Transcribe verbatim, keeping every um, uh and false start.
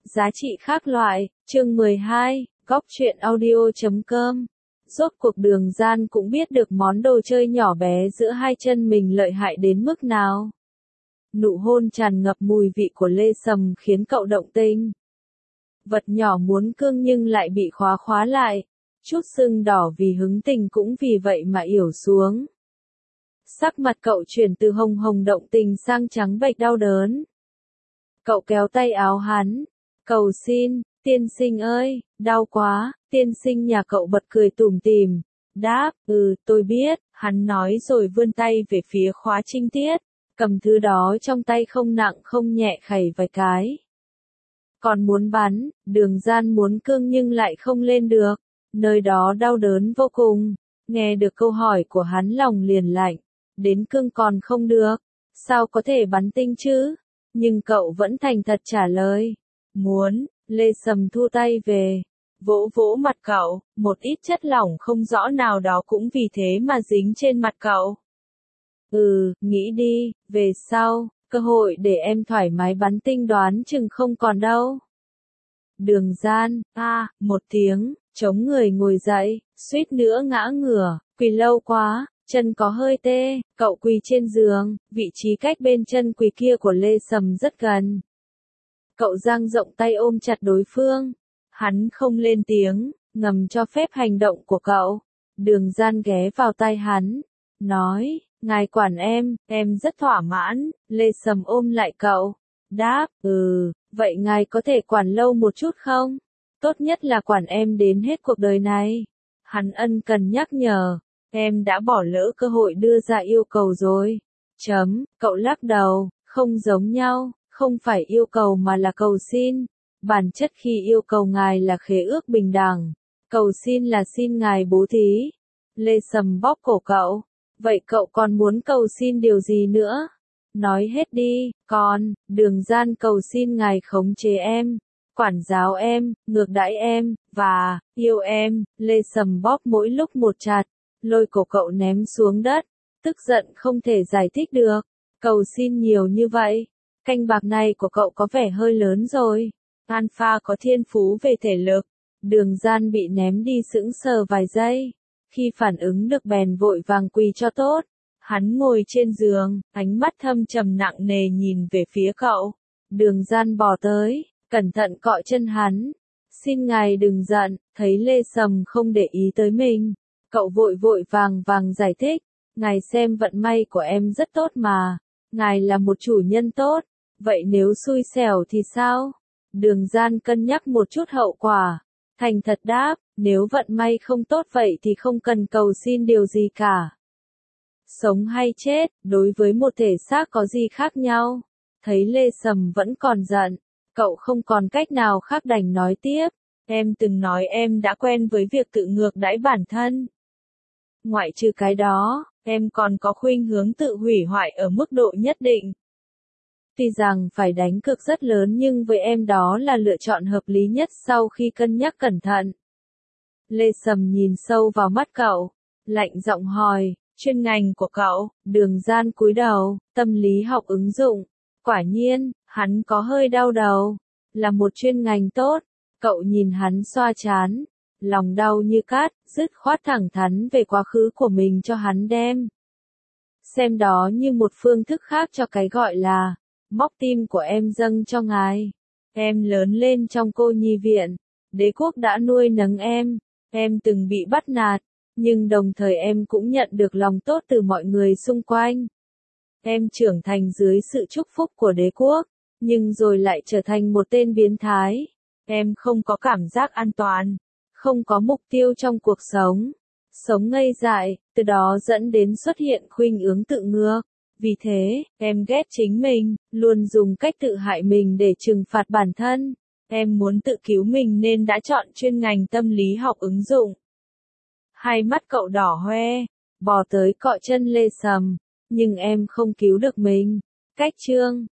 Giá trị khác loại, chương mười hai, góc truyện audio chấm com. Rốt cuộc Đường Gian cũng biết được món đồ chơi nhỏ bé giữa hai chân mình lợi hại đến mức nào. Nụ hôn tràn ngập mùi vị của Lê Sầm khiến cậu động tình. Vật nhỏ muốn cương nhưng lại bị khóa khóa lại. Chút sưng đỏ vì hứng tình cũng vì vậy mà yểu xuống. Sắc mặt cậu chuyển từ hồng hồng động tình sang trắng bệch đau đớn. Cậu kéo tay áo hắn. Cầu xin, tiên sinh ơi, đau quá, tiên sinh nhà cậu bật cười tủm tỉm. Đáp, ừ, tôi biết, hắn nói rồi vươn tay về phía khóa trinh tiết, cầm thứ đó trong tay không nặng không nhẹ khẩy vài cái. Còn muốn bắn, Đường Gian muốn cương nhưng lại không lên được, nơi đó đau đớn vô cùng. Nghe được câu hỏi của hắn lòng liền lạnh, đến cương còn không được, sao có thể bắn tinh chứ? Nhưng cậu vẫn thành thật trả lời. Muốn, Lê Sầm thu tay về, vỗ vỗ mặt cậu, một ít chất lỏng không rõ nào đó cũng vì thế mà dính trên mặt cậu. Ừ, nghĩ đi, về sau, cơ hội để em thoải mái bắn tinh đoán chừng không còn đâu. Đường Gian, a, à, một tiếng, chống người ngồi dậy, suýt nữa ngã ngửa, quỳ lâu quá, chân có hơi tê, cậu quỳ trên giường, vị trí cách bên chân quỳ kia của Lê Sầm rất gần. Cậu dang rộng tay ôm chặt đối phương. Hắn không lên tiếng, ngầm cho phép hành động của cậu. Đường Gian ghé vào tai hắn, nói, ngài quản em, em rất thỏa mãn. Lê Sầm ôm lại cậu, đáp, ừ, vậy ngài có thể quản lâu một chút không? Tốt nhất là quản em đến hết cuộc đời này. Hắn ân cần nhắc nhở, em đã bỏ lỡ cơ hội đưa ra yêu cầu rồi. Chấm, cậu lắc đầu, không giống nhau. Không phải yêu cầu mà là cầu xin. Bản chất khi yêu cầu ngài là khế ước bình đẳng. Cầu xin là xin ngài bố thí. Lê Sầm bóp cổ cậu. Vậy cậu còn muốn cầu xin điều gì nữa? Nói hết đi, còn, Đường Gian cầu xin ngài khống chế em, quản giáo em, ngược đãi em, và, yêu em. Lê Sầm bóp mỗi lúc một chặt, lôi cổ cậu ném xuống đất. Tức giận không thể giải thích được. Cầu xin nhiều như vậy. Canh bạc này của cậu có vẻ hơi lớn rồi. Alpha có thiên phú về thể lực. Đường Gian bị ném đi sững sờ vài giây. Khi phản ứng được bèn vội vàng quỳ cho tốt. Hắn ngồi trên giường, ánh mắt thâm trầm nặng nề nhìn về phía cậu. Đường Gian bò tới, cẩn thận cọ chân hắn. Xin ngài đừng giận, thấy Lê Sầm không để ý tới mình. Cậu vội vội vàng vàng giải thích. Ngài xem vận may của em rất tốt mà. Ngài là một chủ nhân tốt. Vậy nếu xui xẻo thì sao? Đường Gian cân nhắc một chút hậu quả. Thành thật đáp, nếu vận may không tốt vậy thì không cần cầu xin điều gì cả. Sống hay chết, đối với một thể xác có gì khác nhau? Thấy Lê Sầm vẫn còn giận, cậu không còn cách nào khác đành nói tiếp. Em từng nói em đã quen với việc tự ngược đãi bản thân. Ngoại trừ cái đó, em còn có khuynh hướng tự hủy hoại ở mức độ nhất định. Tuy rằng phải đánh cược rất lớn nhưng với em đó là lựa chọn hợp lý nhất sau khi cân nhắc cẩn thận. Lê Sầm nhìn sâu vào mắt cậu, lạnh giọng hỏi, chuyên ngành của cậu? Đường Gian cúi đầu, tâm lý học ứng dụng. Quả nhiên, hắn có hơi đau đầu. Là một chuyên ngành tốt. Cậu nhìn hắn xoa trán, lòng đau như cát, dứt khoát thẳng thắn về quá khứ của mình cho hắn đem. Xem đó như một phương thức khác cho cái gọi là móc tim của em dâng cho ngài. Em lớn lên trong cô nhi viện. Đế quốc đã nuôi nấng em. Em từng bị bắt nạt. Nhưng đồng thời em cũng nhận được lòng tốt từ mọi người xung quanh. Em trưởng thành dưới sự chúc phúc của đế quốc. Nhưng rồi lại trở thành một tên biến thái. Em không có cảm giác an toàn. Không có mục tiêu trong cuộc sống. Sống ngây dại, từ đó dẫn đến xuất hiện khuynh hướng tự ngược. Vì thế, em ghét chính mình, luôn dùng cách tự hại mình để trừng phạt bản thân. Em muốn tự cứu mình nên đã chọn chuyên ngành tâm lý học ứng dụng. Hai mắt cậu đỏ hoe, bò tới cọ chân Lê Sầm. Nhưng em không cứu được mình. Cách chương